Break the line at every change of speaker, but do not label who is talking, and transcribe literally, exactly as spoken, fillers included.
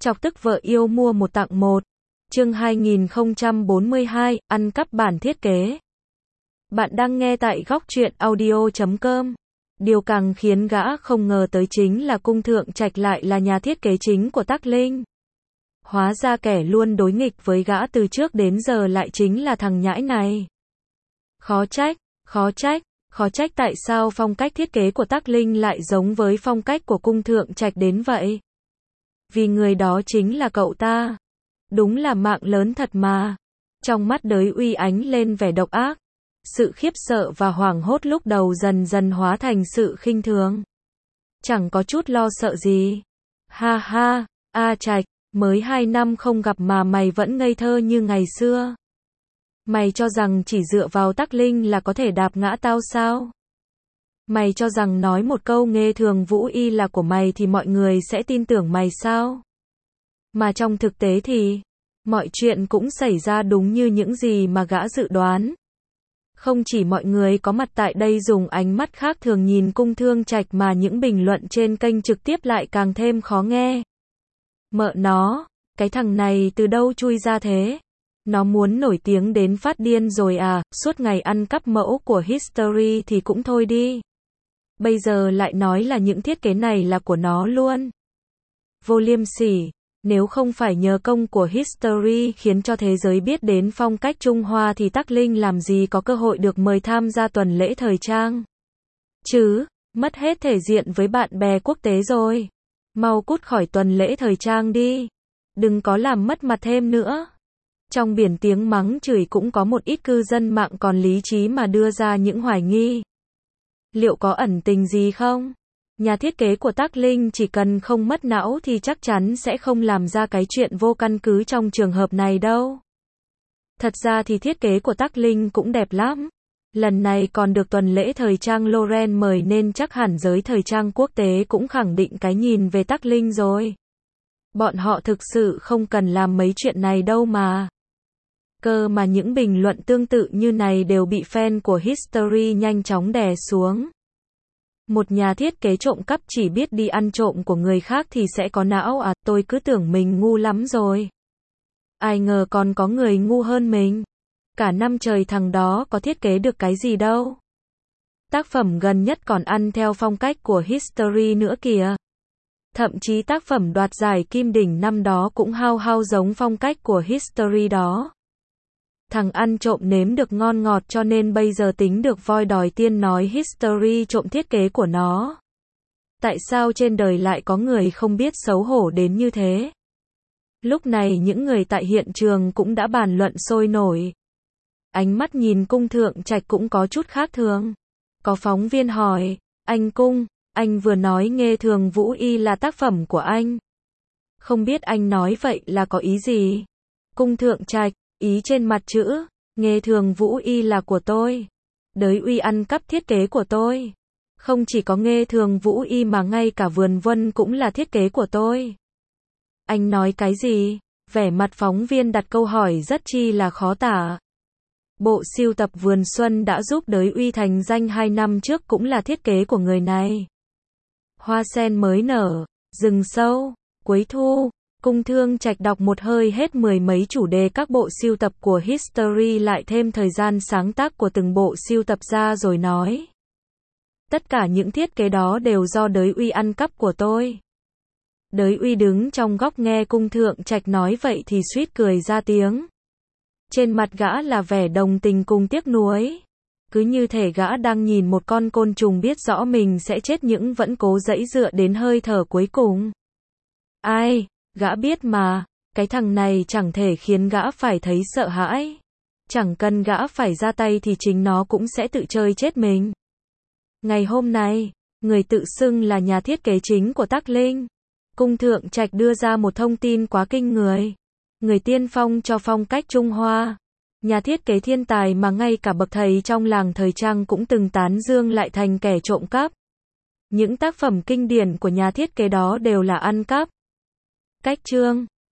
Chọc tức vợ yêu mua một tặng một. Chương hai nghìn không trăm bốn mươi hai, ăn cắp bản thiết kế. Bạn đang nghe tại góc truyện audio chấm com. Điều càng khiến gã không ngờ tới chính là Cung Thượng Trạch lại là nhà thiết kế chính của Tắc Linh. Hóa ra kẻ luôn đối nghịch với gã từ trước đến giờ lại chính là thằng nhãi này. Khó trách, khó trách, khó trách tại sao phong cách thiết kế của Tắc Linh lại giống với phong cách của Cung Thượng Trạch đến vậy. Vì người đó chính là cậu ta. Đúng là mạng lớn thật mà. Trong mắt Đới Uy ánh lên vẻ độc ác. Sự khiếp sợ và hoảng hốt lúc đầu dần dần hóa thành sự khinh thường. Chẳng có chút lo sợ gì. Ha ha, A Trạch, mới hai năm không gặp mà mày vẫn ngây thơ như ngày xưa. Mày cho rằng chỉ dựa vào Tắc Linh là có thể đạp ngã tao sao? Mày cho rằng nói một câu Nghê Thường Vũ Y là của mày thì mọi người sẽ tin tưởng mày sao? Mà trong thực tế thì, mọi chuyện cũng xảy ra đúng như những gì mà gã dự đoán. Không chỉ mọi người có mặt tại đây dùng ánh mắt khác thường nhìn Cung Thượng Trạch mà những bình luận trên kênh trực tiếp lại càng thêm khó nghe. Mợ nó, cái thằng này từ đâu chui ra thế? Nó muốn nổi tiếng đến phát điên rồi à, suốt ngày ăn cắp mẫu của History thì cũng thôi đi. Bây giờ lại nói là những thiết kế này là của nó luôn. Vô liêm sỉ, nếu không phải nhờ công của History khiến cho thế giới biết đến phong cách Trung Hoa thì Tắc Linh làm gì có cơ hội được mời tham gia tuần lễ thời trang. Chứ, mất hết thể diện với bạn bè quốc tế rồi. Mau cút khỏi tuần lễ thời trang đi. Đừng có làm mất mặt thêm nữa. Trong biển tiếng mắng chửi cũng có một ít cư dân mạng còn lý trí mà đưa ra những hoài nghi. Liệu có ẩn tình gì không? Nhà thiết kế của Tắc Linh chỉ cần không mất não thì chắc chắn sẽ không làm ra cái chuyện vô căn cứ trong trường hợp này đâu. Thật ra thì thiết kế của Tắc Linh cũng đẹp lắm. Lần này còn được tuần lễ thời trang Loren mời nên chắc hẳn giới thời trang quốc tế cũng khẳng định cái nhìn về Tắc Linh rồi. Bọn họ thực sự không cần làm mấy chuyện này đâu mà. Cơ mà những bình luận tương tự như này đều bị fan của History nhanh chóng đè xuống. Một nhà thiết kế trộm cắp chỉ biết đi ăn trộm của người khác thì sẽ có não à, tôi cứ tưởng mình ngu lắm rồi. Ai ngờ còn có người ngu hơn mình. Cả năm trời thằng đó có thiết kế được cái gì đâu. Tác phẩm gần nhất còn ăn theo phong cách của History nữa kìa. Thậm chí tác phẩm đoạt giải Kim Đỉnh năm đó cũng hao hao giống phong cách của History đó. Thằng ăn trộm nếm được ngon ngọt cho nên bây giờ tính được voi đòi tiên nói History trộm thiết kế của nó. Tại sao trên đời lại có người không biết xấu hổ đến như thế? Lúc này những người tại hiện trường cũng đã bàn luận sôi nổi. Ánh mắt nhìn Cung Thượng Trạch cũng có chút khác thường. Có phóng viên hỏi, anh Cung, anh vừa nói Nghê Thường Vũ Y là tác phẩm của anh. Không biết anh nói vậy là có ý gì? Cung Thượng Trạch, ý trên mặt chữ, Nghê Thường Vũ Y là của tôi. Đới Uy ăn cắp thiết kế của tôi. Không chỉ có Nghê Thường Vũ Y mà ngay cả Vườn Vân cũng là thiết kế của tôi. Anh nói cái gì? Vẻ mặt phóng viên đặt câu hỏi rất chi là khó tả. Bộ sưu tập Vườn Xuân đã giúp Đới Uy thành danh hai năm trước cũng là thiết kế của người này. Hoa sen mới nở, rừng sâu, cuối thu. Cung Thượng Trạch đọc một hơi hết mười mấy chủ đề các bộ sưu tập của History lại thêm thời gian sáng tác của từng bộ sưu tập ra rồi nói. Tất cả những thiết kế đó đều do Đới Uy ăn cắp của tôi. Đới Uy đứng trong góc nghe Cung Thượng Trạch nói vậy thì suýt cười ra tiếng. Trên mặt gã là vẻ đồng tình cùng tiếc nuối. Cứ như thể gã đang nhìn một con côn trùng biết rõ mình sẽ chết nhưng vẫn cố giãy dựa đến hơi thở cuối cùng. Ai? Gã biết mà, cái thằng này chẳng thể khiến gã phải thấy sợ hãi. Chẳng cần gã phải ra tay thì chính nó cũng sẽ tự chơi chết mình. Ngày hôm nay, người tự xưng là nhà thiết kế chính của Tắc Linh. Cung Thượng Trạch đưa ra một thông tin quá kinh người. Người tiên phong cho phong cách Trung Hoa. Nhà thiết kế thiên tài mà ngay cả bậc thầy trong làng thời trang cũng từng tán dương lại thành kẻ trộm cắp. Những tác phẩm kinh điển của nhà thiết kế đó đều là ăn cắp. Cách chương